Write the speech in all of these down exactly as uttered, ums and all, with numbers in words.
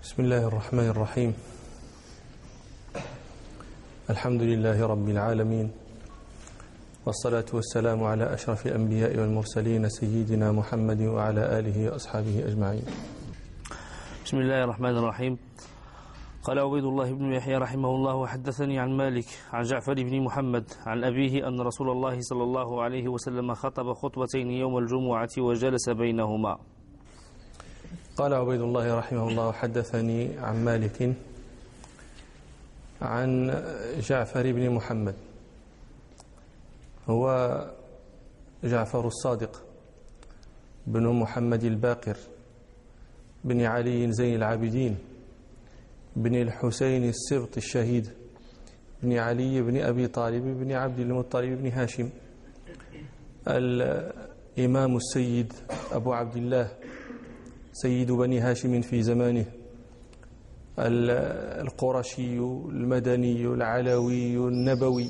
بسم الله الرحمن الرحيم. الحمد لله رب العالمين، والصلاة والسلام على أشرف الأنبياء والمرسلين سيدنا محمد وعلى آله وأصحابه أجمعين. بسم الله الرحمن الرحيم. قال عبيد الله بن يحيى رحمه الله: وحدثني عن مالك عن جعفر بن محمد عن أبيه أن رسول الله صلى الله عليه وسلم خطب خطبتين يوم الجمعة وجلس بينهما. قال عبيد الله رحمه الله: حدثني عن مالك عن جعفر بن محمد، هو جعفر الصادق بن محمد الباقر بن علي زين العابدين بن الحسين السبط الشهيد بن علي بن أبي طالب بن عبد المطلب بن هاشم، الإمام السيد أبو عبد الله سيد بني هاشم في زمانه، القرشي المدني العلوي النبوي،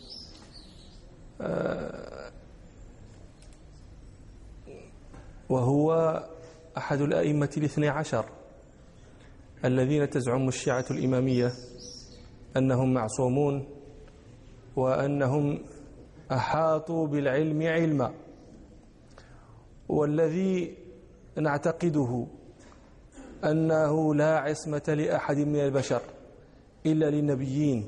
وهو أحد الأئمة الاثني عشر الذين تزعم الشيعة الإمامية أنهم معصومون وأنهم أحاطوا بالعلم علما، والذي نعتقده أنه لا عصمة لأحد من البشر إلا للنبيين،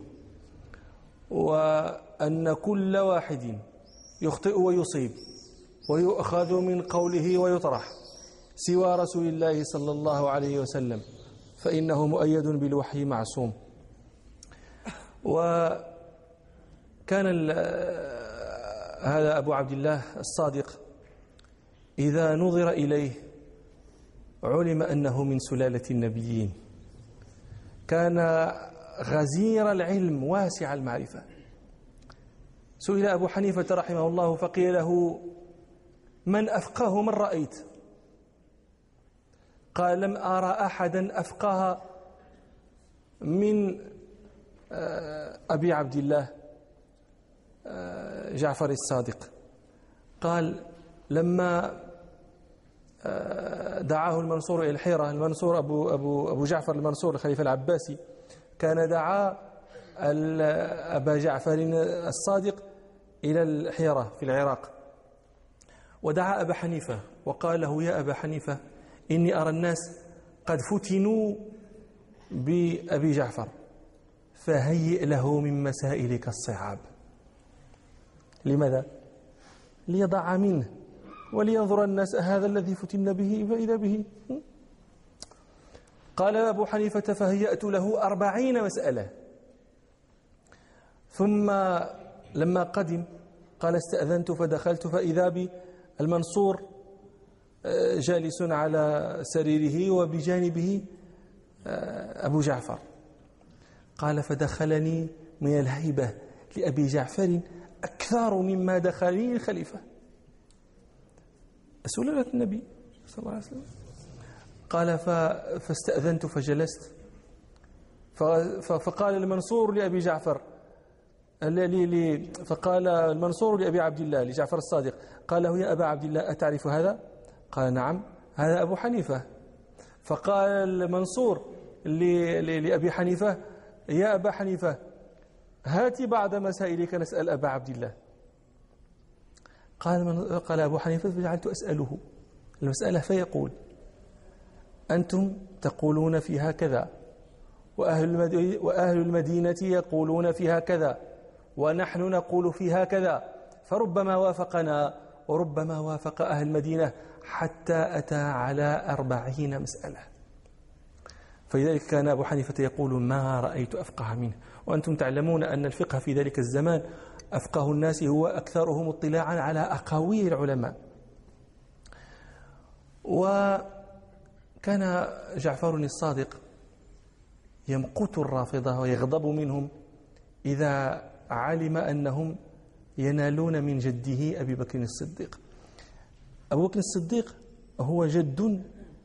وأن كل واحد يخطئ ويصيب ويؤخذ من قوله ويطرح سوى رسول الله صلى الله عليه وسلم، فإنه مؤيد بالوحي معصوم. وكان هذا أبو عبد الله الصادق إذا نظر إليه علم أنه من سلالة النبيين، كان غزير العلم واسع المعرفة. سئل أبو حنيفة رحمه الله فقيل له: من أفقه من رأيت؟ قال: لم أرى أحدا أفقه من أبي عبد الله جعفر الصادق. قال: لما دعاه المنصور إلى الحيرة، المنصور أبو, أبو, أبو جعفر المنصور الخليفة العباسي كان دعا أبا جعفر الصادق إلى الحيرة في العراق، ودعا أبا حنيفة وقال له: يا أبا حنيفة، إني أرى الناس قد فتنوا بأبي جعفر، فهيئ له من مسائلك الصعاب. لماذا؟ ليضع منه ولينظر الناس هذا الذي فتن به فإذا به. قال أبو حنيفة: فهيأت له أربعين مسألة، ثم لما قدم قال: استأذنت فدخلت فإذا بي المنصور جالس على سريره وبجانبه أبو جعفر. قال: فدخلني من الهيبة لأبي جعفر أكثر مما دخلني الخليفة، سلالة النبي صلى الله عليه وسلم. قال: فاستأذنت فجلست، فقال المنصور لأبي جعفر فقال المنصور لأبي عبد الله لجعفر الصادق، قال له: يا أبا عبد الله، أتعرف هذا؟ قال: نعم، هذا أبو حنيفة. فقال المنصور لأبي حنيفة: يا أبا حنيفة، هات بعض مسائلك نسأل أبا عبد الله. قال قال أبو حنيفة: فجعلت أسأله المسألة فيقول: أنتم تقولون فيها كذا، وأهل المدينة يقولون فيها كذا، ونحن نقول فيها كذا، فربما وافقنا وربما وافق أهل المدينة، حتى أتى على أربعين مسألة. فلذلك كان أبو حنيفة يقول: ما رأيت أفقه منه. وأنتم تعلمون أن الفقه في ذلك الزمان أفقه الناس هو أكثرهم اطلاعا على أقاويل العلماء. وكان جعفر الصادق يمقت الرافضة ويغضب منهم إذا علم أنهم ينالون من جده أبي بكر الصديق. أبو بكر الصديق هو جد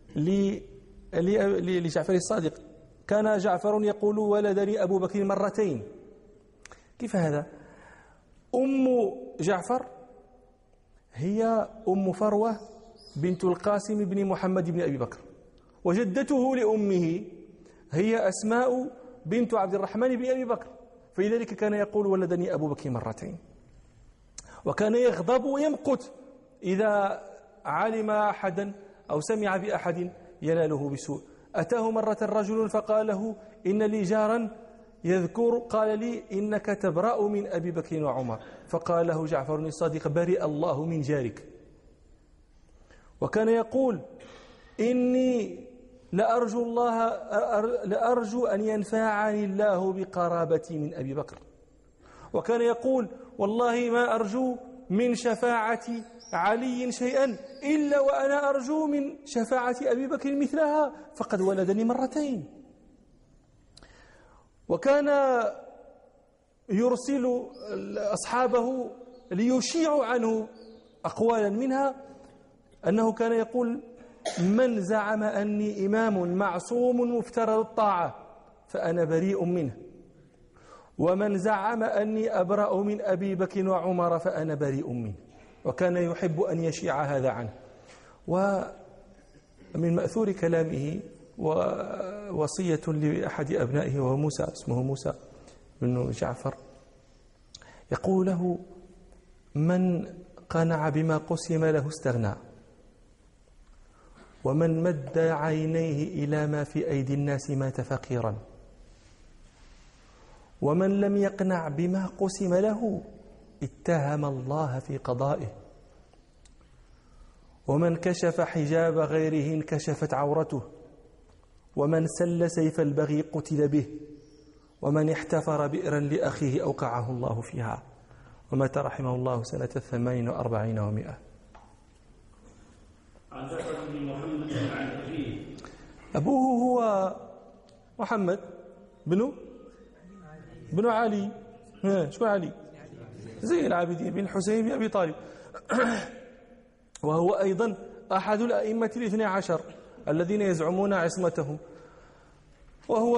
لجعفر الصادق. كان جعفر يقول: ولدني أبو بكر مرتين. كيف هذا؟ أم جعفر هي أم فروة بنت القاسم بن محمد بن أبي بكر، وجدته لأمه هي أسماء بنت عبد الرحمن بن أبي بكر، فلذلك كان يقول ولدني أبو بكر مرتين. وكان يغضب ويمقت إذا علم أحدا أو سمع بأحد يناله بسوء. أتاه مرة رجل فقال له إن لي جارا يذكر، قال لي إنك تبرأ من أبي بكر وعمر، فقال له جعفر الصادق برئ الله من جارك. وكان يقول إني لأرجو الله لأرجو أن ينفعني الله بقرابتي من أبي بكر. وكان يقول والله ما أرجو من شفاعة علي شيئا إلا وأنا أرجو من شفاعة أبي بكر مثلها فقد ولدني مرتين. وكان يرسل أصحابه ليشيعوا عنه أقوالا، منها أنه كان يقول من زعم أني إمام معصوم مفترض الطاعة فأنا بريء منه، ومن زعم أني أبرأ من أبي بكر وعمر فأنا بريء منه. وكان يحب أن يشيع هذا عنه. ومن مأثور كلامه ووصية لأحد أبنائه وهو موسى، اسمه موسى بن جعفر، يقول له من قنع بما قسم له استغنى، ومن مد عينيه إلى ما في أيدي الناس مات فقيرا، ومن لم يقنع بما قسم له اتهم الله في قضائه، ومن كشف حجاب غيره انكشفت عورته، ومن سل سيف البغي قتل به، ومن احتفر بئرا لأخيه أوقعه الله فيها. ومات رحمه الله سنة ثمانين وأربعين ومائة. عن جعفر بن محمد عن أبيه. أبوه هو محمد بن بن علي، شو علي؟ زين العابدين بن حسين بن أبي طالب، وهو أيضا أحد الأئمة الاثنى عشر الذين يزعمون عصمتهم. وهو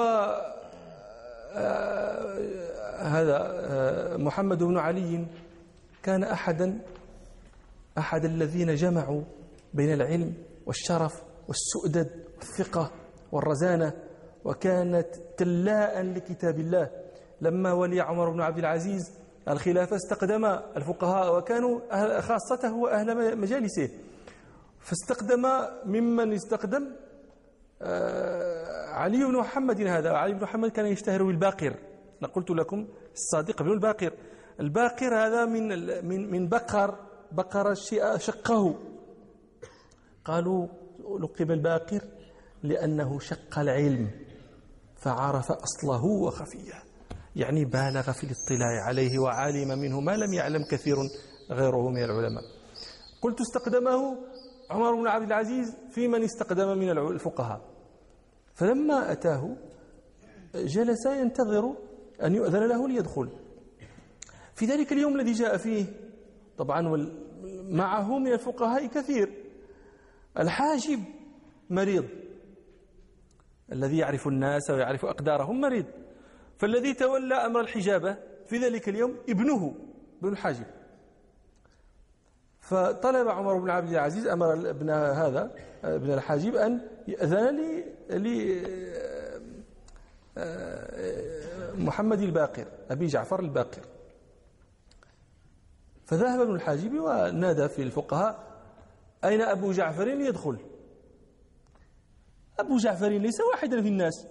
هذا محمد بن علي كان أحدا أحد الذين جمعوا بين العلم والشرف والسؤدد والثقة والرزانة، وكانت تلاء لكتاب الله. لما ولي عمر بن عبد العزيز الخلافة استقدم الفقهاء، وكانوا خاصته وأهل مجالسه، فاستقدم ممن استقدم علي بن محمد. هذا علي بن محمد كان يشتهر بالباقر، أنا قلت لكم الصادق بن الباقر. الباقر هذا من من من بقر بقر الشيء شقه، قالوا لقب الباقر لأنه شق العلم فعرف أصله وخفيه، يعني بالغ في الاطلاع عليه وعالم منه ما لم يعلم كثير غيره من العلماء. قلت استقدمه عمر بن عبد العزيز في من استقدم من الفقهاء، فلما أتاه جلس ينتظر أن يؤذن له ليدخل. في ذلك اليوم الذي جاء فيه طبعا معه من الفقهاء كثير، الحاجب مريض، الذي يعرف الناس ويعرف أقدارهم مريض، فالذي تولى أمر الحجابة في ذلك اليوم ابنه ابن الحاجب. فطلب عمر بن عبد العزيز أمر ابن هذا ابن الحاجب أن يأذن لي محمد الباقر أبي جعفر الباقر. فذهب ابن الحاجب ونادى في الفقهاء أين أبو جعفر يدخل؟ أبو جعفر ليس واحدا في الناس.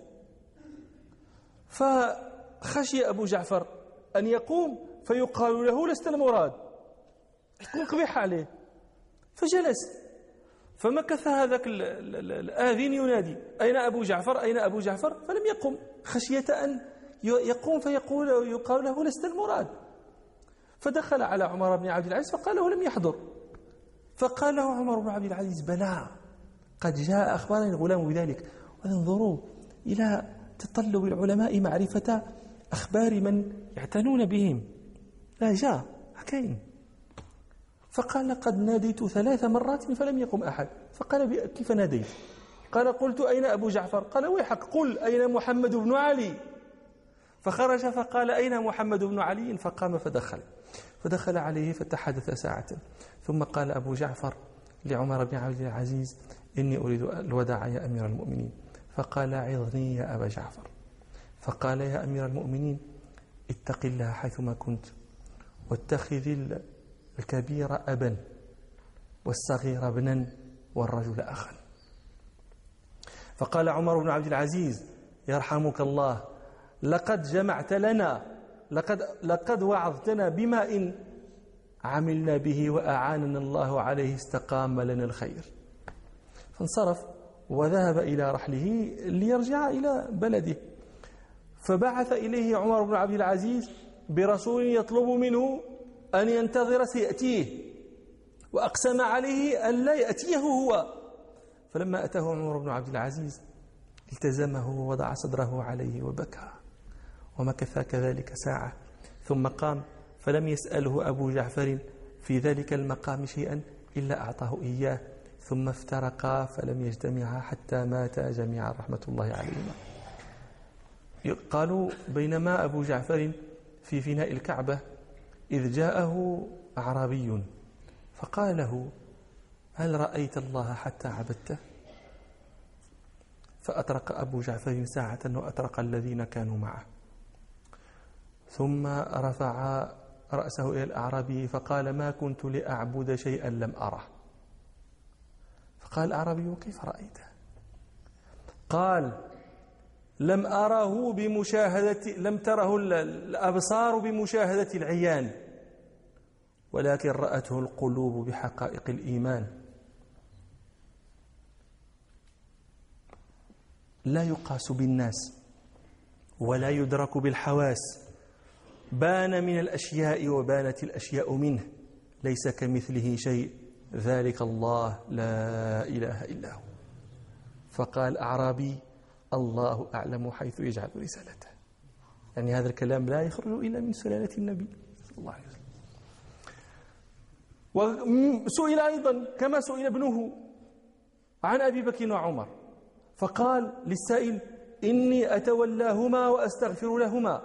فخشي أبو جعفر أن يقوم فيقال له لست المراد، تكون قبيحة عليه، فجلس. فمكث هذاك الآذين ينادي أين أبو جعفر أين أبو جعفر، فلم يقم خشية أن يقوم فيقول يقال له لست المراد. فدخل على عمر بن عبد العزيز فقال له لم يحضر. فقال له عمر بن عبد العزيز بلى قد جاء أخبارنا الغلام بذلك، وانظروا إلى تطلب العلماء معرفة أخبار من يعتنون بهم. لا جاء حكين. فقال قد ناديت ثلاث مرات فلم يقم أحد. فقال كيف ناديت؟ قال قلت أين أبو جعفر؟ قال ويحك قل أين محمد بن علي؟ فخرج فقال أين محمد بن علي؟ فقام فدخل فدخل عليه فتحدث ساعة، ثم قال أبو جعفر لعمر بن عبد العزيز إني أريد الوداع يا أمير المؤمنين. فقال عظني يا أبا جعفر. فقال يا أمير المؤمنين اتق الله حيثما كنت، واتخذ الكبير أبا والصغير ابنا والرجل أخا. فقال عمر بن عبد العزيز يرحمك الله لقد جمعت لنا لقد, لقد وعظتنا بما إن عملنا به وأعاننا الله عليه استقام لنا الخير. فانصرف وذهب إلى رحله ليرجع إلى بلده. فبعث إليه عمر بن عبد العزيز برسول يطلب منه أن ينتظر سيأتيه، وأقسم عليه أن لا يأتيه هو. فلما أتاه عمر بن عبد العزيز التزمه ووضع صدره عليه وبكى، ومكث كذلك ساعة، ثم قام فلم يسأله أبو جعفر في ذلك المقام شيئا إلا أعطاه إياه، ثم افترقا فلم يجتمعا حتى ماتا جميعا رحمة الله عليهما. قالوا بينما أبو جعفر في فناء الكعبة إذ جاءه أعرابي فقال له هل رأيت الله حتى عبدته؟ فأطرق أبو جعفر ساعة وأطرق الذين كانوا معه، ثم رفع رأسه إلى الأعرابي فقال ما كنت لأعبد شيئا لم أره. فقال الأعرابي كيف رأيته؟ قال لم أره بمشاهدة لم تره الأبصار بمشاهدة العيان، ولكن رأته القلوب بحقائق الإيمان. لا يقاس بالناس ولا يدرك بالحواس، بان من الأشياء وبانت الأشياء منه، ليس كمثله شيء، ذلك الله لا إله إلا هو. فقال أعرابي الله أعلم حيث يجعل رسالته، يعني هذا الكلام لا يخرج إلا من سلالة النبي صلى الله عليه وسلم. وسئل أيضا كما سئل ابنه عن أبي بكر وعمر، فقال للسائل إني أتولاهما وأستغفر لهما.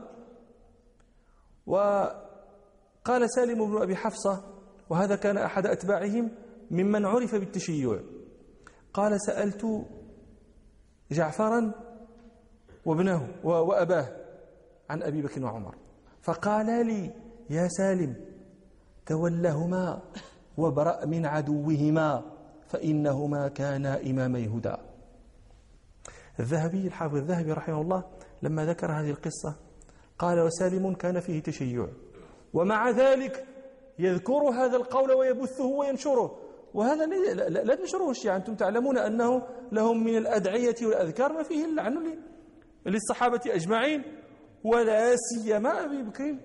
وقال سالم بن أبي حفصة، وهذا كان أحد أتباعهم ممن عرف بالتشيع، قال سألت جعفرا وابنه وأباه عن أبي بكر وعمر، فقال لي يا سالم تولهما وابرأ من عدوهما فإنهما كانا إمامي هدى. الذهبي الحافظ الذهبي رحمه الله لما ذكر هذه القصة قال وسالم كان فيه تشيع، ومع ذلك يذكر هذا القول ويبثه وينشره، وهذا لا تنشره الشيعة. أنتم تعلمون أنه لهم من الأدعية والأذكار ما فيه اللعن للصحابة أجمعين ولا سيما أبي بكر.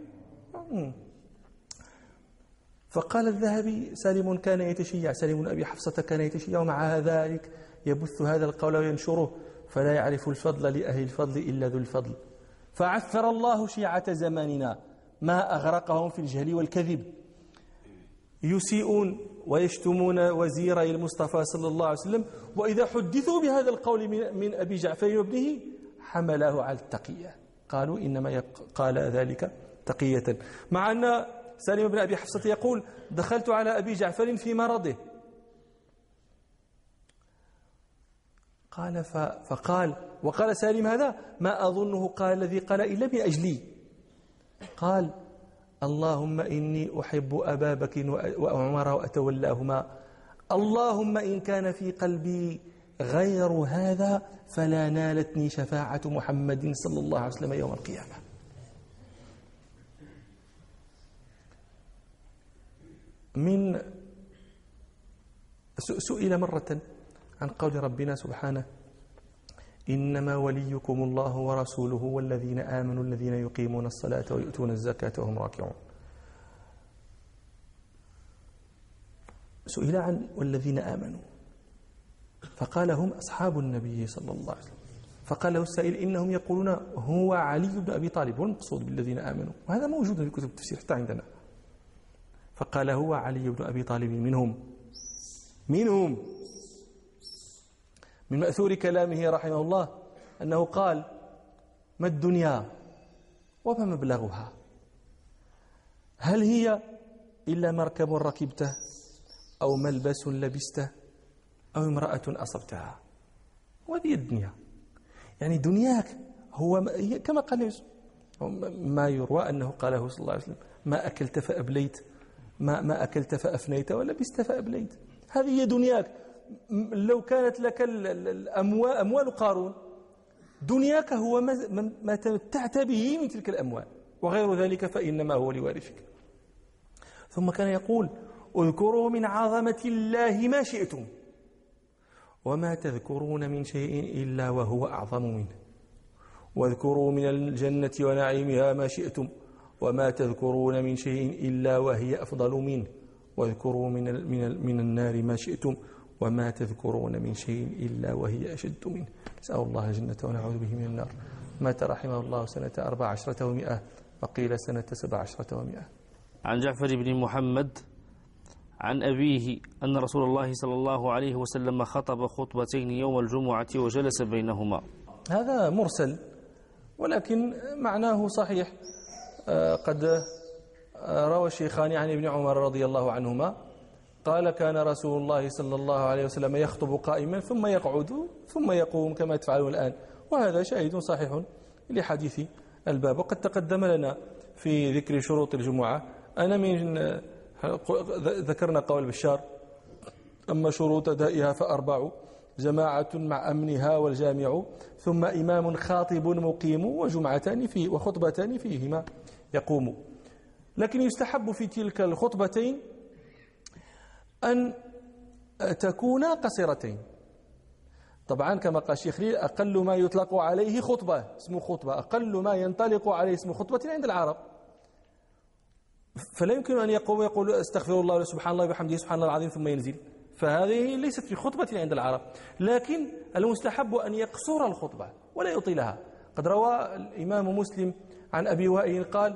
فقال الذهبي سالم كان يتشيع، سالم بن أبي حفصة كان يتشيع، ومع ذلك يبث هذا القول وينشره، فلا يعرف الفضل لأهل الفضل إلا ذو الفضل. فعثر الله شيعة زماننا ما أغرقهم في الجهل والكذب، يسيئون ويشتمون وزيري المصطفى صلى الله عليه وسلم، وإذا حدثوا بهذا القول من أبي جعفر وابنه حمله على التقية، قالوا إنما قال ذلك تقية، مع أن سالم بن أبي حفصة يقول دخلت على أبي جعفر في مرضه، قال فقال وقال سالم هذا ما أظنه قال الذي قال إلا من أجلي، قال اللهم إني أحب أبا بكر وعمر وأتولاهما، اللهم إن كان في قلبي غير هذا فلا نالتني شفاعة محمد صلى الله عليه وسلم يوم القيامة. من سئل مرة عن قول ربنا سبحانه إنما وليكم الله ورسوله والذين آمنوا الذين يقيمون الصلاة ويؤتون الزكاة وهم راكعون. سئل عن والذين آمنوا فقال هم أصحاب النبي صلى الله عليه وسلم، فقال له السائل إنهم يقولون هو علي بن أبي طالب، والمقصود بالذين آمنوا، وهذا موجود في كتب التفسير حتى عندنا. فقال هو علي بن أبي طالب منهم منهم من مأثور كلامه رحمه الله أنه قال ما الدنيا وما مبلغها، هل هي إلا مركب ركبته أو ملبس لبسته أو امرأة أصبتها، وهذه الدنيا يعني دنياك هو كما قال يوسف، ما يروى أنه قاله صلى الله عليه وسلم: ما أكلت فأبليت، ما, ما أكلت فأفنيت، ولبست فأبليت. هذه هي دنياك. لو كانت لك الأموال أموال قارون، دنياك هو ما تمتعت به من تلك الأموال، وغير ذلك فإنما هو لوارثك. ثم كان يقول: اذكروا من عظمة الله ما شئتم وما تذكرون من شيء إلا وهو أعظم منه، واذكروا من الجنة ونعيمها ما شئتم وما تذكرون من شيء إلا وهي أفضل منه، واذكروا من من من النار ما شئتم وما تذكرون من شيء إلا وهي أشد منه. نسأل الله الجنة ونعوذ به من النار. مات رحمه الله سنة أربع عشرة ومئة، وقيل سنة سبع عشرة ومئة. عن جعفر بن محمد عن أبيه أن رسول الله صلى الله عليه وسلم خطب خطبتين يوم الجمعة وجلس بينهما. هذا مرسل ولكن معناه صحيح. قد روى الشيخان عن ابن عمر رضي الله عنهما قال: كان رسول الله صلى الله عليه وسلم يخطب قائما ثم يقعد ثم يقوم كما تفعلون الآن. وهذا شاهد صحيح لحديث الباب. وقد تقدم لنا في ذكر شروط الجمعة أنا من ذكرنا قول بشار: أما شروط أدائها فأربع: جماعة مع أمنها والجامع، ثم إمام خاطب مقيم، وجمعتان فيه وخطبتان فيهما يقوم. لكن يستحب في تلك الخطبتين أن تكونا قصيرتين. طبعا كما قال الشيخ لي: أقل ما يطلق عليه خطبة اسمه خطبة، أقل ما ينطلق عليه اسمه خطبة عند العرب. فلا يمكن أن يقوم يقول: استغفر الله سبحان الله وبحمده سبحان الله العظيم ثم ينزل، فهذه ليست في خطبة عند العرب. لكن المستحب أن يقصر الخطبة ولا يطيلها. قد روى الإمام مسلم عن أبي وائل قال: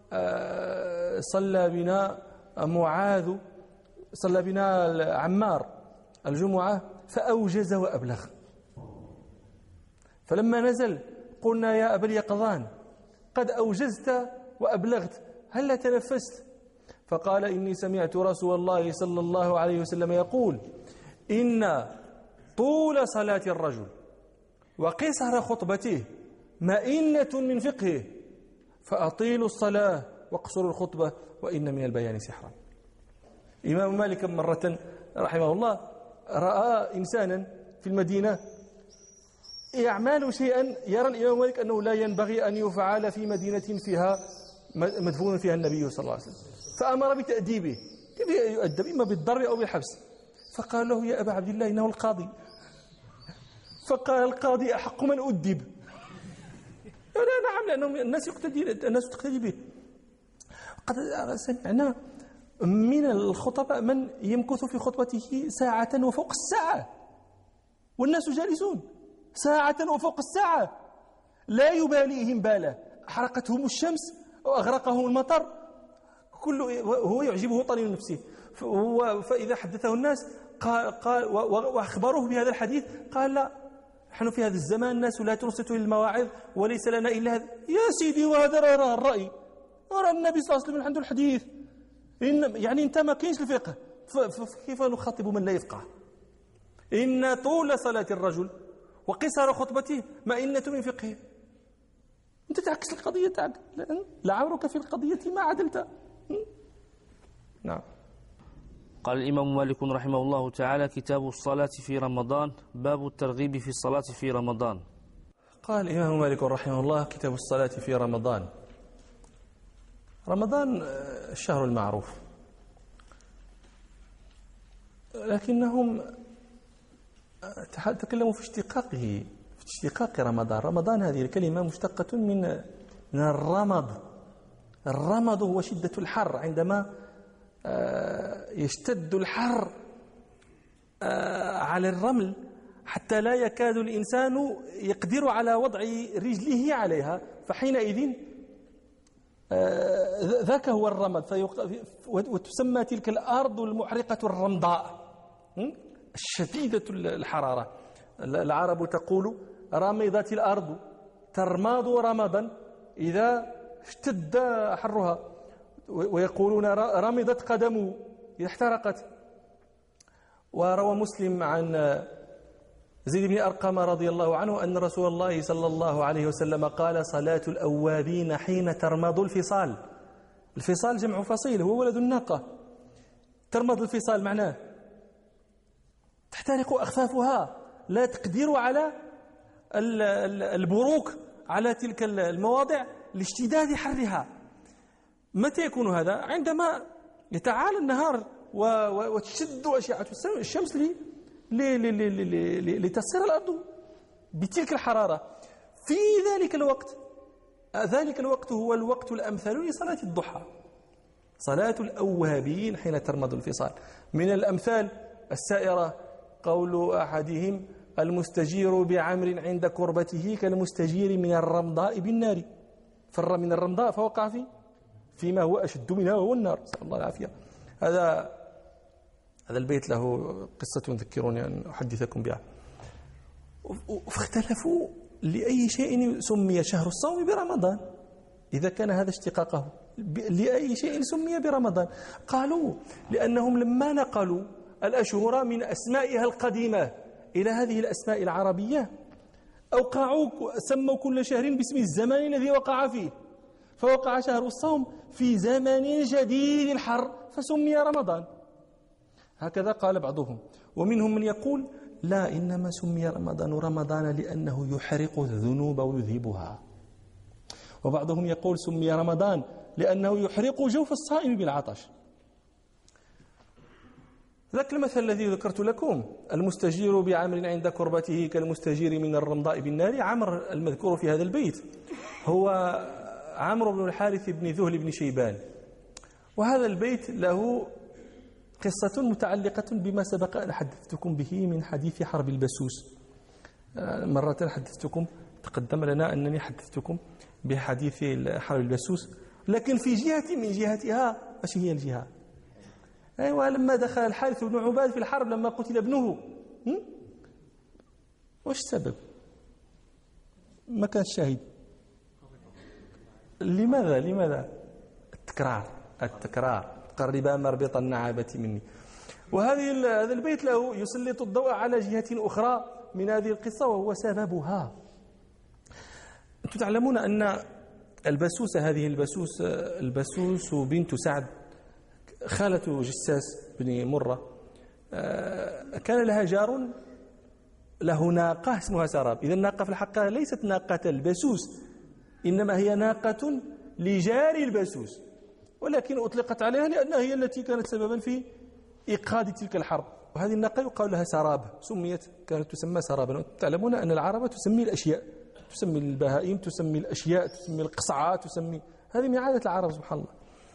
صلى بنا معاذ صلى بنا عمار الجمعة فأوجز وأبلغ، فلما نزل قلنا: يا أبا اليقظان قد أوجزت وأبلغت، هل تنفست؟ فقال: إني سمعت رسول الله صلى الله عليه وسلم يقول: إن طول صلاة الرجل وقصر خطبته مئنة من فقهه، فأطيلوا الصلاة واقصروا الخطبة وإن من البيان سحرا. إمام مالك مرة رحمه الله رأى إنسانا في المدينة يعمل شيئا يرى الإمام مالك أنه لا ينبغي أن يفعل في مدينة فيها مدفون فيها النبي صلى الله عليه وسلم، فأمر بتأديبه. كيف يؤدب؟ إما بالضرب أو بالحبس. فقال له: يا أبا عبد الله إنه القاضي. فقال القاضي: أحق من أدب. لا نعم، لأنه الناس يقتدي الناس تقتدي به. قد سمعنا من الخطباء من يمكث في خطبته ساعة وفوق الساعة والناس جالسون ساعة وفوق الساعة، لا يباليهم باله، أحرقتهم الشمس أو أغرقهم المطر، كل هو يعجبه طليل نفسه. فإذا حدثه الناس قال, قال وأخبروه بهذا الحديث قال: لا، نحن في هذا الزمان الناس لا تنصت للمواعظ وليس لنا إلا هذا. يا سيدي، وهذا راه الرأي، أرى النبي صلى الله عليه وسلم عنده الحديث. إن يعني أنت ما كاينش الفقه، فكيف نخاطب من لا يفقه؟ إن طول صلاة الرجل وقصر خطبته مئنة من فقهه. أنت تعكس القضية تاعك، لعمرك في القضية ما عدلت. نعم. قال الإمام مالك رحمه الله تعالى: كتاب الصلاة في رمضان، باب الترغيب في الصلاة في رمضان. قال الإمام مالك رحمه الله: كتاب الصلاة في رمضان. رمضان الشهر المعروف، لكنهم تكلموا في اشتقاقه، في اشتقاق رمضان. رمضان هذه الكلمة مشتقة من من الرمض. الرمض هو شدة الحر، عندما يشتد الحر على الرمل حتى لا يكاد الإنسان يقدر على وضع رجله عليها، فحينئذ ذاك هو الرمض. وتسمى تلك الأرض المحرقة الرمضاء الشديدة الحرارة. العرب تقول: رمضت الأرض ترمض رمضا إذا اشتد حرها، ويقولون رمضت قدمه إذا احترقت. وروى مسلم عن زيد بن أرقم رضي الله عنه أن رسول الله صلى الله عليه وسلم قال صلاة الأوابين حين ترمض الفصال. الفصال جمع فصيل، هو ولد الناقة. ترمض الفصال معناه تحترق أخفافها، لا تقدر على البروك على تلك المواضع لاشتداد حرها. متى يكون هذا؟ عندما يتعالى النهار وتشد أشعة الشمس لتصير الأرض بتلك الحرارة. في ذلك الوقت ذلك الوقت هو الوقت الأمثل لصلاة الضحى، صلاة الأوابين حين ترمض الفصال. من الأمثال السائرة قول أحدهم: المستجير بعمر عند كربته كالمستجير من الرمضاء بالنار. فر من الرمضاء فوقع في فيما هو أشد منها وهو النار، نسأل الله العافية. هذا هذا البيت له قصة تذكرني أن أحدثكم بها. فاختلفوا لأي شيء سمي شهر الصوم برمضان إذا كان هذا اشتقاقه، لأي شيء سمي برمضان؟ قالوا لأنهم لما نقلوا الأشهر من أسمائها القديمة إلى هذه الأسماء العربية أوقعوا سموا كل شهر باسم الزمان الذي وقع فيه، فوقع شهر الصوم في زمن جديد الحر فسمي رمضان. هكذا قال بعضهم. ومنهم من يقول: لا، إنما سمي رمضان رمضان لأنه يحرق الذنوب ويذهبها. وبعضهم يقول: سمي رمضان لأنه يحرق جوف الصائم بالعطش. ذاك المثل الذي ذكرت لكم: المستجير بعمر عند كربته كالمستجير من الرمضاء بالنار. عمر المذكور في هذا البيت هو عمرو بن الحارث بن ذهل بن شيبان. وهذا البيت له قصة متعلقة بما سبق أن حدثتكم به من حديث حرب البسوس. مرة حدثتكم، تقدم لنا أنني حدثتكم بحديث حرب البسوس، لكن في جهة من جهتها. ايش هي الجهة؟ أيوة، لما دخل الحارث بن عباد في الحرب لما قتل ابنه، وش السبب؟ ما كان شاهد. لماذا لماذا التكرار التكرار قربا مربط النعابة مني. وهذه هذا البيت له يسلط الضوء على جهة أخرى من هذه القصة، وهو سببها. أنتم تعلمون أن البسوس، هذه البسوس البسوس بنت سعد خالة جساس بن مرة، كان لها جار له ناقة اسمها سراب. إذا الناقة في الحقيقة ليست ناقة البسوس، إنما هي ناقة لجار البسوس، ولكن أطلقت عليها لأنها هي التي كانت سببا في إيقاد تلك الحرب. وهذه الناقة يقال لها سراب، سميت كانت تسمى سرابا. تعلمون أن العرب تسمي الأشياء، تسمي البهائم، تسمي الأشياء، تسمي القصعات، تسمي، هذه من عادة العرب سبحان الله.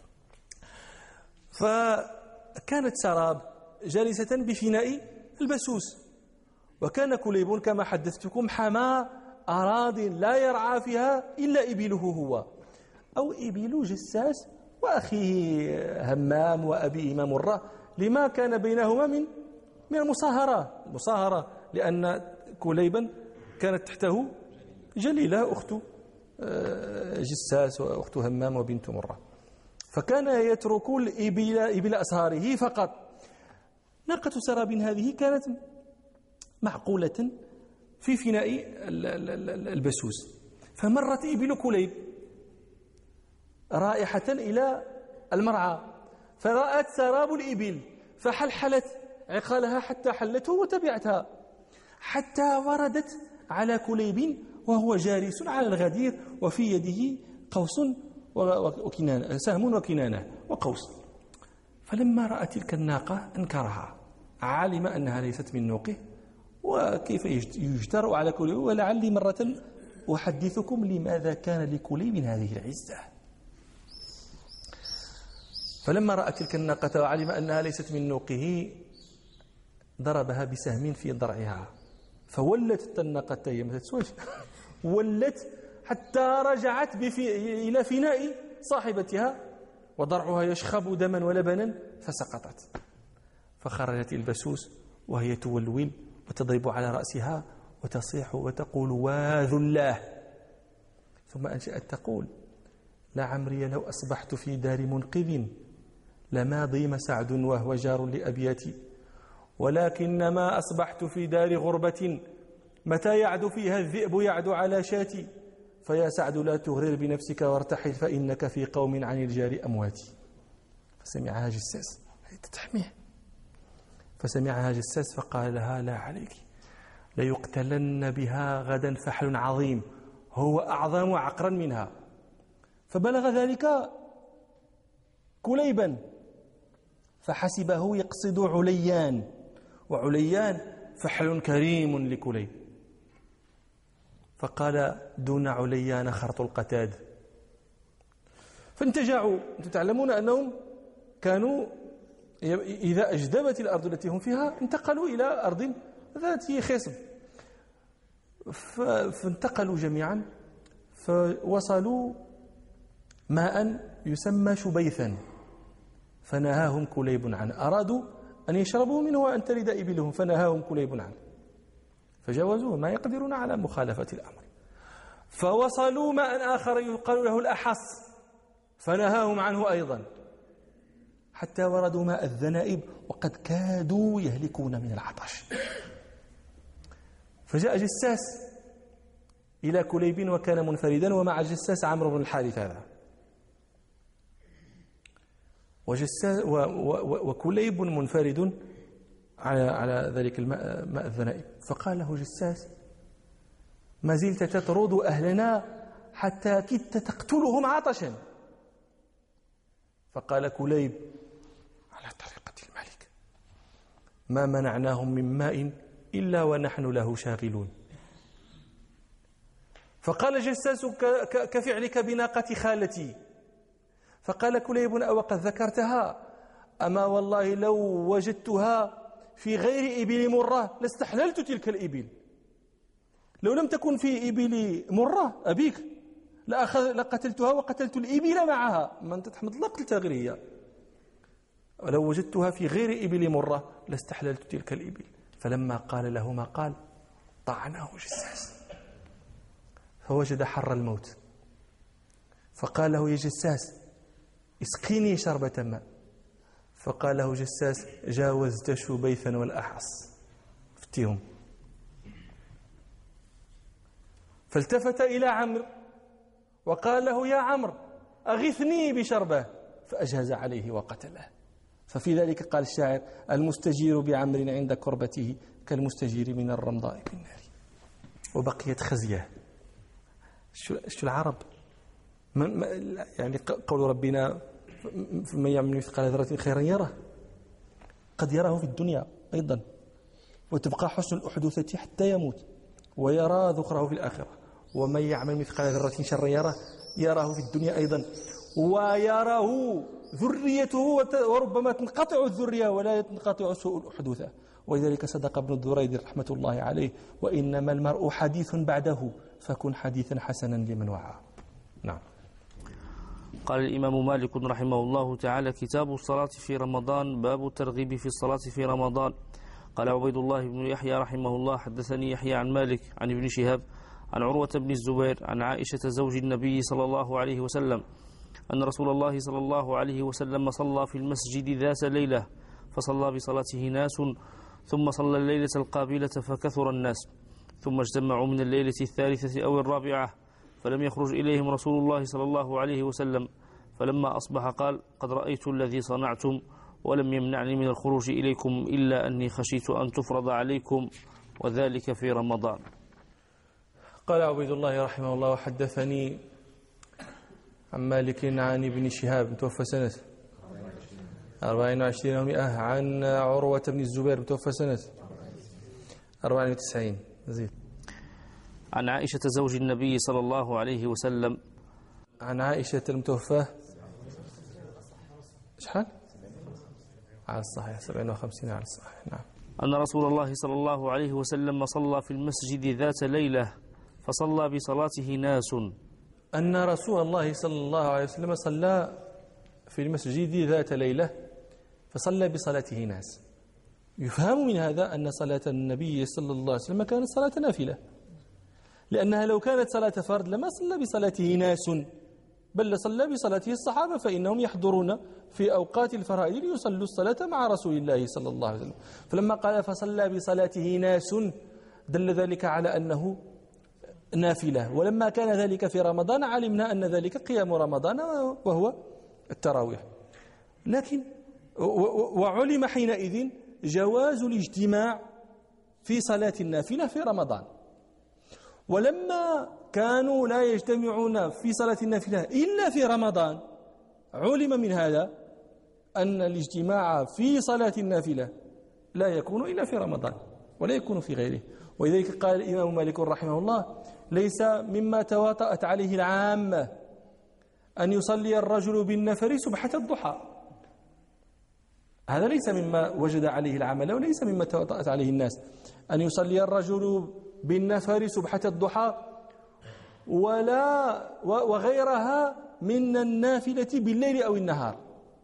فكانت سراب جالسة بفناء البسوس، وكان كليب كما حدثتكم حمى أراض لا يرعى فيها إلا إبله هو أو إبل جساس وأخيه همام وأبي إمام مرة، لما كان بينهما من من المصاهرة المصاهرة لأن كليبا كانت تحته جليلة أخت جساس وأخت همام وبنت مرة، فكان يترك الإبل إبل أسهاره فقط. ناقة سراب هذه كانت معقولة في فناء البسوس، فمرت إبل كليب رائحة إلى المرعى، فرأت سراب الإبل فحلحلت عقالها حتى حلته وتبعتها، حتى وردت على كليب وهو جالس على الغدير وفي يده قوس وكنانة، سهم وكنانة وقوس. فلما رأت تلك الناقة أنكرها، علم أنها ليست من نوقه، وكيف يجترأ على كليب. ولعلي مرة أحدثكم لماذا كان لكليب هذه العزة. فلما رأت تلك الناقة وعلم أنها ليست من نوقه ضربها بسهم في ضرعها، فولت الناقة هي ما تسواش ولت حتى رجعت إلى فناء صاحبتها وضرعها يشخب دما ولبنا فسقطت. فخرجت البسوس وهي تولول وتضرب على رأسها وتصيح وتقول: واذ الله. ثم أنشأت تقول: لعمري لو أصبحت في دار منقذ لما ضيم سعد وهو جار لأبياتي، ولكنما أصبحت في دار غربة متى يعدو فيها الذئب يعدو على شاتي، فيا سعد لا تغرر بنفسك وارتحل فإنك في قوم عن الجار أمواتي. فسمعها جساس تتحميه، فسمعها جساس فقال لها لا عليك، ليقتلن بها غدا فحل عظيم هو أعظم عقرا منها. فبلغ ذلك كليبا فحسبه يقصد عليان، وعليان فحل كريم لكليب، فقال دون عليان خرط القتاد. فانتجعوا. أنتم تعلمون أنهم كانوا إذا أجدبت الأرض التي هم فيها انتقلوا إلى أرض ذات خصب، فانتقلوا جميعا فوصلوا ماء يسمى شبيثا، فنهاهم كليب عنه. أرادوا أن يشربوا منه وأن تلد إبلهم، فنهاهم كليب عنه، فجاوزوه، ما يقدرون على مخالفة الأمر. فوصلوا ماء آخر يقال له الأحص، فنهاهم عنه أيضا، حتى وردوا ماء الذنائب وقد كادوا يهلكون من العطش. فجاء جساس إلى كليب وكان منفردا، ومع جساس عمرو بن الحارث هذا، وجساس وكليب منفرد على على ذلك الماء ماء الذنائب. فقال له جساس ما زلت تطرد أهلنا حتى كدت تقتلهم عطشا. فقال كليب على طريقة الملك ما منعناهم من ماء إلا ونحن له شاغلون. فقال جساس كفعلك بناقة خالتي. فقال كليب أو قد ذكرتها، أما والله لو وجدتها في غير إبل مرة لاستحللت تلك الإبل. لو لم تكن في إبل مرة أبيك لقتلتها وقتلت الإبل معها، ما أنت تحمد الله قتلتها غير هي. ولو وجدتها في غير إبل مرة لاستحللت تلك الإبل. فلما قال له ما قال طعنه جساس فوجد حر الموت. فقال له يا جساس اسقيني شربة ماء. فقال له جساس جاوزت شبيثا والأحص، فتيهم. فالتفت إلى عمرو وقال له يا عمرو أغثني بشربة، فأجهز عليه وقتله. ففي ذلك قال الشاعر المستجير بعمر عند كربته كالمستجير من الرمضاء بالنار. وبقيت خزية. شو العرب يعني قول ربنا من يعمل مثقال ذرة خيرا يره، قد يراه في الدنيا أيضا، وتبقى حسن الأحدوثة حتى يموت، ويرى ذخره في الآخرة. ومن يعمل مثقال ذرة شرا يره، يراه في الدنيا أيضا، ويراه ذريته، وربما تنقطع الذرية ولا تنقطع سوء الأحدوثة. ولذلك صدق ابن الدريد رحمة الله عليه وإنما المرء حديث بعده فكن حديثا حسنا لمن وعى. نعم. قال الإمام مالك رحمه الله تعالى كتاب الصلاة في رمضان، باب الترغيب في الصلاة في رمضان. قال عبيد الله بن يحيى رحمه الله حدثني يحيى عن مالك عن ابن شهاب عن عروة بن الزبير عن عائشة زوج النبي صلى الله عليه وسلم أن رسول الله صلى الله عليه وسلم صلى في المسجد ذات ليلة، فصلى بصلاته ناس، ثم صلى الليلة القابلة فكثر الناس، ثم اجتمعوا من الليلة الثالثة أو الرابعة، فلم يخرج إليهم رسول الله صلى الله عليه وسلم، فلما أصبح قال قد رأيت الذي صنعتم ولم يمنعني من الخروج إليكم إلا أني خشيت أن تفرض عليكم، وذلك في رمضان. قال عبيد الله رحمه الله وحدثني عن مالك عن ابن شهاب توفى سنة أربعين وعشرين ومئة، عن عروة بن الزبير توفى سنة أربعين وتسعين. زيد. عن عائشة زوج النبي صلى الله عليه وسلم، عن عائشة المتوفاة شحال؟ على الصحيح سبعين وخمسين على الصحيح. نعم. أن رسول الله صلى الله عليه وسلم صلى في المسجد ذات ليلة، فصلى بصلاته ناس. أن رسول الله صلى الله عليه وسلم صلى في المسجد ذات ليلة فصلى بصلاته ناس. يفهم من هذا أن صلاة النبي صلى الله عليه وسلم كانت صلاة نافلة، لأنها لو كانت صلاة فرض لما صلى بصلاته ناس، بل صلى بصلاته الصحابة، فإنهم يحضرون في أوقات الفرائض ليصلوا الصلاة مع رسول الله صلى الله عليه وسلم. فلما قال فصلى بصلاته ناس دل ذلك على أنه نافلة. ولما كان ذلك في رمضان علمنا أن ذلك قيام رمضان وهو التراويح. لكن وعلم حينئذ جواز الاجتماع في صلاة النافلة في رمضان. ولما كانوا لا يجتمعون في صلاة النافلة إلا في رمضان علم من هذا أن الاجتماع في صلاة النافلة لا يكون إلا في رمضان ولا يكون في غيره. ولذلك قال الإمام مالك رحمه الله: ليس مما تواطأت عليه العامة أن يصلي الرجل بالنفر سبحة الضحى. هذا ليس مما وجد عليه العامة وليس مما تواطأت عليه الناس، أن يصلي الرجل بالنفر سبحة الضحى ولا وغيرها من النافلة بالليل أو النهار،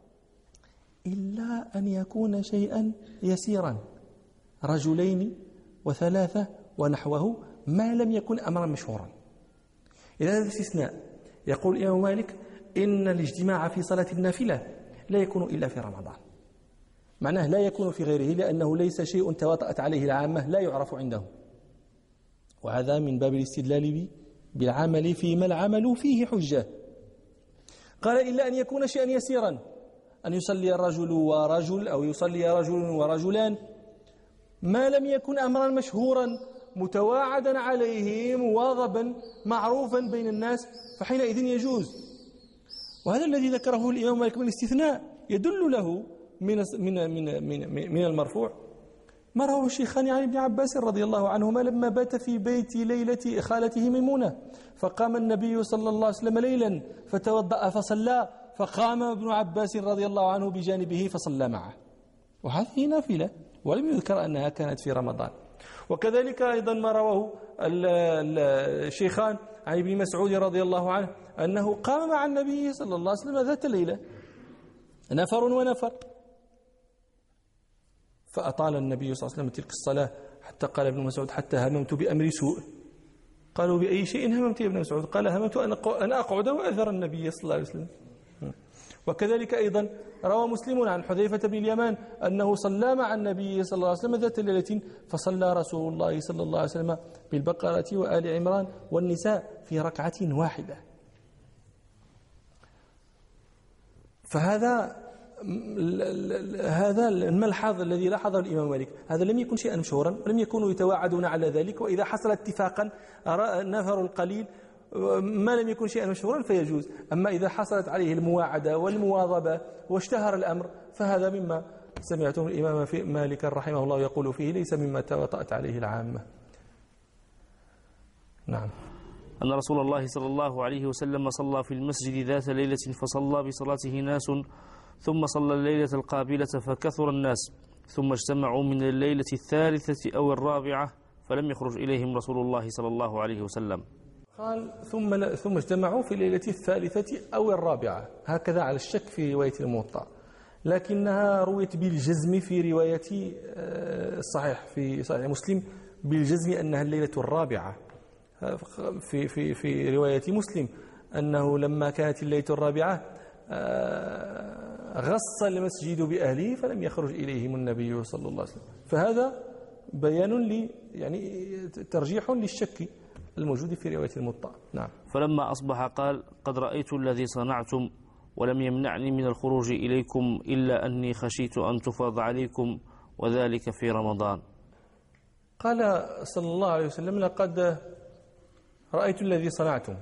إلا أن يكون شيئا يسيرا، رجلين وثلاثة ونحوه، ما لم يكن أمرا مشهورا. إذا هذا استثناء. يقول الإمام مالك: إن الاجتماع في صلاة النافلة لا يكون إلا في رمضان. معناه لا يكون في غيره، لأنه ليس شيء تواطأت عليه العامة لا يعرف عندهم، وهذا من باب الاستدلال بالعمل فيما العمل فيه حجة. قال: إلا أن يكون شيئا يسيرا، أن يصلي الرجل ورجل أو يصلي رجل ورجلان، ما لم يكن أمرا مشهورا متواعدا عليه مواظبا معروفا بين الناس، فحينئذ يجوز. وهذا الذي ذكره الإمام مالك من الاستثناء يدل له من من من من, من المرفوع ما رواه الشيخان عن ابن عباس رضي الله عنهما لما بات في بيت ليلة خالته ميمونة، فقام النبي صلى الله عليه وسلم ليلا فتوضأ فصلى، فقام ابن عباس رضي الله عنه بجانبه فصلى معه، وهذه نافلة ولم يذكر أنها كانت في رمضان. وكذلك أيضا ما رواه الشيخان عن ابن مسعود رضي الله عنه أنه قام مع النبي صلى الله عليه وسلم ذات ليلة نفر ونفر، فأطال النبي صلى الله عليه وسلم تلك الصلاة حتى قال ابن مسعود: حتى هممت بأمر سوء. قالوا: بأي شيء هممت يا ابن مسعود؟ قال: هممت أن أقعد وأذر النبي صلى الله عليه وسلم. وكذلك أيضا روى مسلم عن حذيفة بن اليمان أنه صلى مع النبي صلى الله عليه وسلم ذات ليلة، فصلى رسول الله صلى الله عليه وسلم بالبقرة وآل عمران والنساء في ركعة واحدة. فهذا هذا الملحظ الذي لاحظه الإمام مالك، هذا لم يكن شيئا مشهورا ولم يكونوا يتواعدون على ذلك، وإذا حصل اتفاقا نفر القليل ما لم يكن شيئا مشهورا فيجوز. أما إذا حصلت عليه المواعدة والمواظبة واشتهر الأمر فهذا مما سمعتم الإمام مالك رحمه الله يقول فيه: ليس مما تواطأت عليه العامة. نعم. أن رسول الله صلى الله عليه وسلم صلى في المسجد ذات ليلة فصلى بصلاته ناس، ثم صلى الليلة القابلة فكثر الناس، ثم اجتمعوا من الليلة الثالثة أو الرابعة فلم يخرج إليهم رسول الله صلى الله عليه وسلم. قال: ثم ثم اجتمعوا في الليلة الثالثة أو الرابعة، هكذا على الشك في رواية الموطأ، لكنها رويت بالجزم في رواية الصحيح في صحيح مسلم بالجزم أنها الليلة الرابعة. في في في رواية مسلم أنه لما كانت الليلة الرابعة غص المسجد بأهله فلم يخرج إليهم النبي صلى الله عليه وسلم. فهذا بيان لي يعني ترجيح للشك الموجود في رواية الموطأ. نعم. فلما أصبح قال: قد رأيت الذي صنعتم ولم يمنعني من الخروج إليكم إلا أني خشيت أن تفاض عليكم، وذلك في رمضان. قال صلى الله عليه وسلم: لقد رأيت الذي صنعتم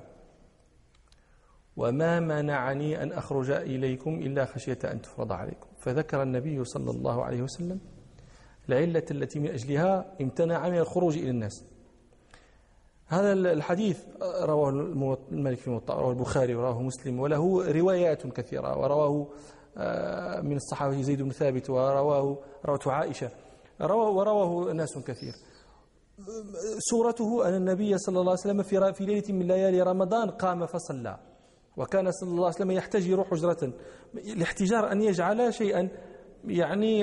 وما منعني أن أخرج إليكم إلا خشية أن تفرض عليكم. فذكر النبي صلى الله عليه وسلم العلة التي من أجلها امتنع من الخروج إلى الناس. هذا الحديث رواه المالك في الموطأ، رواه البخاري ورواه مسلم، وله روايات كثيرة، ورواه من الصحابة زيد بن ثابت، ورواه رواه عائشة، ورواه ناس كثير. سورته أن النبي صلى الله عليه وسلم في في ليلة من ليالي رمضان قام فصلى، وكان صلى الله عليه وسلم يحتجر حجرة. الاحتجار أن يجعل شيئا يعني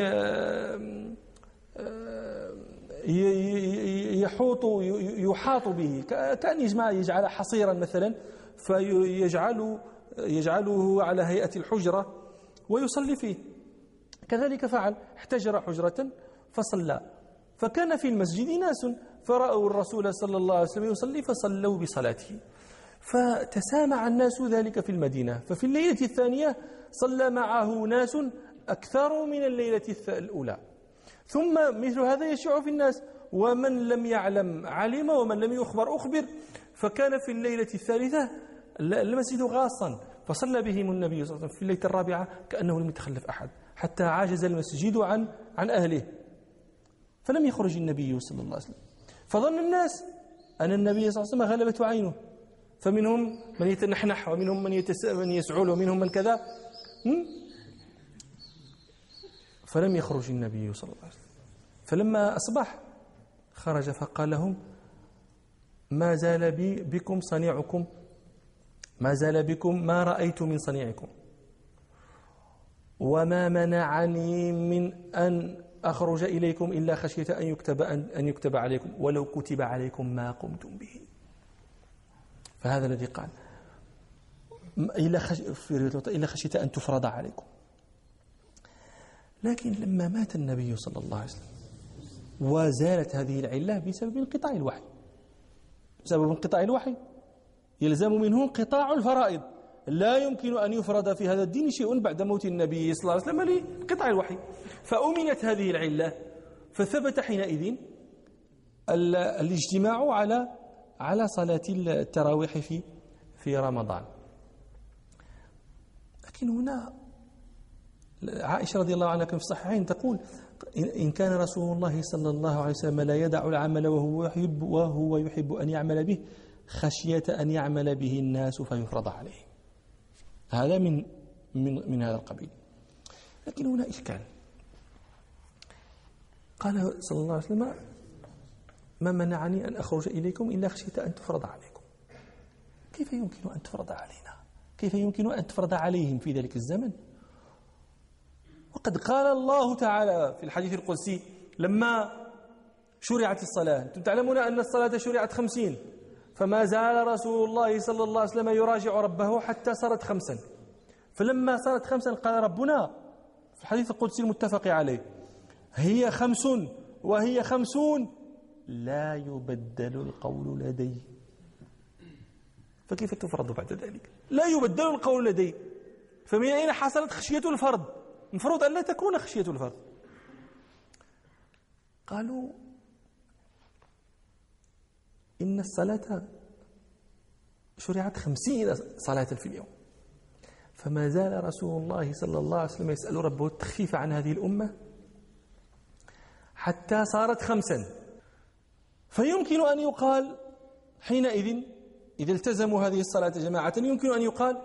يحوط يحاط به، كأن يجمع يجعل حصيرا مثلا فيجعل يجعله على هيئة الحجرة ويصلي فيه. كذلك فعل، احتجر حجرة فصلى، فكان في المسجد ناس فرأوا الرسول صلى الله عليه وسلم يصلي فصلوا بصلاته، فتسامع الناس ذلك في المدينة. ففي الليلة الثانية صلى معه ناس أكثر من الليلة الأولى، ثم مثل هذا يشيع في الناس، ومن لم يعلم علم ومن لم يخبر أخبر. فكان في الليلة الثالثة المسجد غاصا، فصلى بهم النبي صلى الله عليه وسلم في الليلة الرابعة كأنه لم يتخلف أحد، حتى عاجز المسجد عن عن أهله، فلم يخرج النبي صلى الله عليه وسلم. فظن الناس أن النبي صلى الله عليه وسلم غلبت عينه، فمنهم من يتنحنح ومنهم من, يتس... من يسعل ومنهم من كذا، فلم يخرج النبي صلى الله عليه وسلم. فلما أصبح خرج فقال لهم: ما زال بي بكم صنيعكم، ما زال بكم ما رأيت من صنيعكم، وما منعني من أن أخرج إليكم إلا خشية أن يكتب, أن يكتب عليكم، ولو كتب عليكم ما قمتم به. فهذا الذي قال: إلا خشية أن تفرض عليكم. لكن لما مات النبي صلى الله عليه وسلم وزالت هذه العلة بسبب انقطاع الوحي، بسبب انقطاع الوحي يلزم منه انقطاع الفرائض، لا يمكن أن يفرض في هذا الدين شيء بعد موت النبي صلى الله عليه وسلم لانقطاع الوحي. فأمنت هذه العلة، فثبت حينئذ الاجتماع على على صلاة التراويح في في رمضان. لكن هنا عائشة رضي الله عنها في الصحيحين تقول: إن كان رسول الله صلى الله عليه وسلم لا يدع العمل وهو يحب وهو يحب أن يعمل به خشية أن يعمل به الناس فيفرض عليه. هذا من من من هذا القبيل. لكن هنا إشكال. قال صلى الله عليه وسلم: ما منعني أن أخرج إليكم إلا خشية أن تفرض عليكم. كيف يمكن أن تفرض علينا؟ كيف يمكن أن تفرض عليهم في ذلك الزمن؟ وقد قال الله تعالى في الحديث القدسي لما شرعت الصلاة: أنتم تعلمون أن الصلاة شرعت خمسين، فما زال رسول الله صلى الله عليه وسلم يراجع ربه حتى صارت خمسا. فلما صارت خمسا قال ربنا في الحديث القدسي المتفق عليه: هي خمس وهي خمسون لا يبدل القول لدي. فكيف تفرض بعد ذلك؟ لا يبدل القول لدي. فمن أين حصلت خشية الفرض؟ المفروض أن لا تكون خشية الفرض. قالوا: إن الصلاة شرعت خمسين صلاة في اليوم، فما زال رسول الله صلى الله عليه وسلم يسأل ربه التخفيف عن هذه الأمة حتى صارت خمسا. فيمكن أن يقال حينئذ إذا التزموا هذه الصلاة جماعة يمكن أن يقال: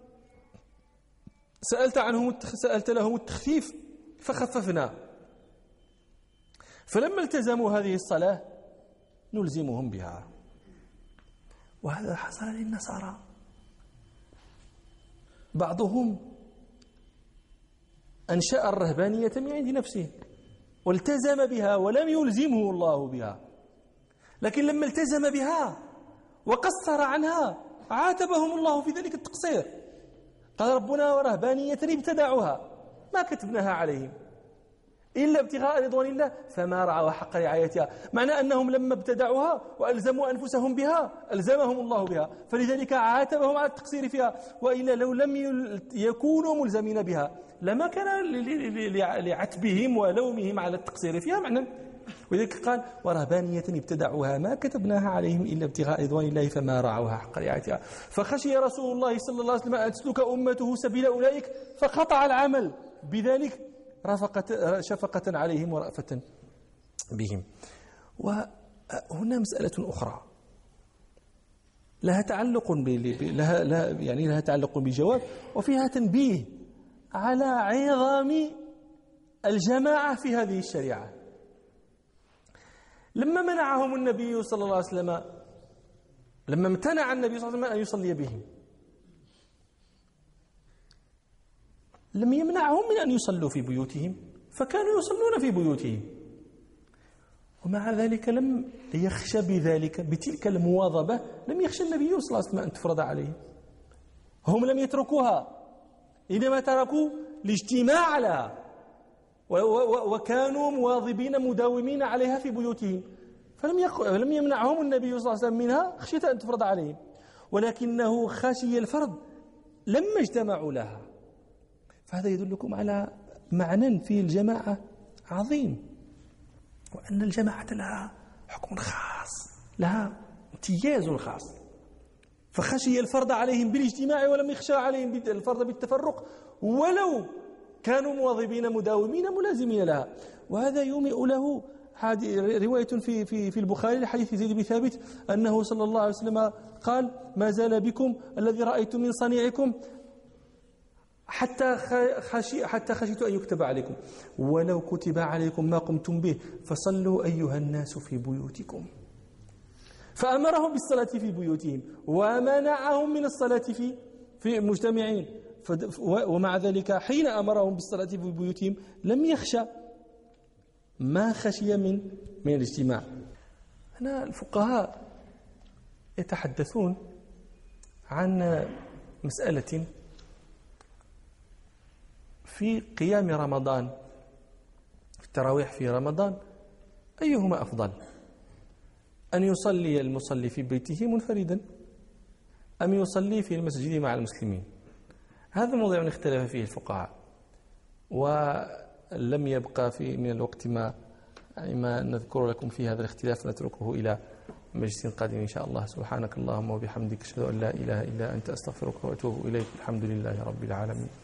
سألت عنهم سألت لهم التخفيف فخففنا، فلما التزموا هذه الصلاة نلزمهم بها. وهذا حصل للنصارى. بعضهم أنشأ الرهبانية من عند نفسه والتزم بها ولم يلزمه الله بها، لكن لما التزم بها وقصر عنها عاتبهم الله في ذلك التقصير. قال ربنا: ورهبانية ابتدعوها ما كتبناها عليهم إلا ابتغاء رضوان الله فما رعوا حق رعايتها. معنى أنهم لما ابتدعوها وألزموا أنفسهم بها ألزمهم الله بها، فلذلك عاتبهم على التقصير فيها. وإلا لو لم يكونوا ملزمين بها لما كان لعتبهم ولومهم على التقصير فيها معنى. ولذلك قال: ورهبانية ابتدعوها ما كتبناها عليهم إلا ابتغاء رضوان الله فما رعوها حق رعايتها. فخشي رسول الله صلى الله عليه وسلم أن تسلك أمته سبيل أولئك فقطع العمل بذلك رفقة شفقة عليهم ورأفة بهم. وهنا مسألة أخرى لها تعلق لها لها يعني لها تعلق بجواب، وفيها تنبيه على عظم الجماعة في هذه الشريعة. لما منعهم النبي صلى الله عليه وسلم لما امتنع النبي صلى الله عليه وسلم أن يصلي بهم، لم يمنعهم من أن يصلوا في بيوتهم، فكانوا يصلون في بيوتهم، ومع ذلك لم يخشى بذلك بتلك المواظبة، لم يخشى النبي صلى الله عليه وسلم أن تفرض عليهم. هم لم يتركوها، إنما تركوا الاجتماع عليها، وكانوا مواظبين مداومين عليها في بيوتهم. فلم يق... لم يمنعهم النبي صلى الله عليه وسلم منها خشية أن تفرض عليهم، ولكنه خشي الفرض لما اجتمعوا لها. فهذا يدلكم على معنى في الجماعة عظيم، وأن الجماعة لها حكم خاص، لها امتياز خاص. فخشي الفرض عليهم بالاجتماع ولم يخشى عليهم الفرض بالتفرق، ولو كانوا مواظبين مداومين ملازمين لها. وهذا يومئ له رواية في في في البخاري لحديث زيد بن ثابت أنه صلى الله عليه وسلم قال: ما زال بكم الذي رأيت من صنيعكم حتى خشي حتى خشيت أن يكتب عليكم، ولو كتب عليكم ما قمتم به فصلوا أيها الناس في بيوتكم. فأمرهم بالصلاة في بيوتهم ومنعهم من الصلاة في في مجتمعين. ومع ذلك حين أمرهم بالصلاة في بيوتهم لم يخشى ما خشي من من الاجتماع. هنا الفقهاء يتحدثون عن مسألة في قيام رمضان، في التراويح في رمضان، أيهما أفضل؟ أن يصلي المصلي في بيته منفردا أم يصلي في المسجد مع المسلمين؟ هذا موضوع اختلف فيه الفقهاء، ولم يبقى في من الوقت ما ما نذكر لكم في هذا الاختلاف، نتركه إلى مجلس قادم إن شاء الله. سبحانك اللهم وبحمدك، أشهد أن لا إله إلا أنت، أستغفرك وأتوب إليك. الحمد لله رب العالمين.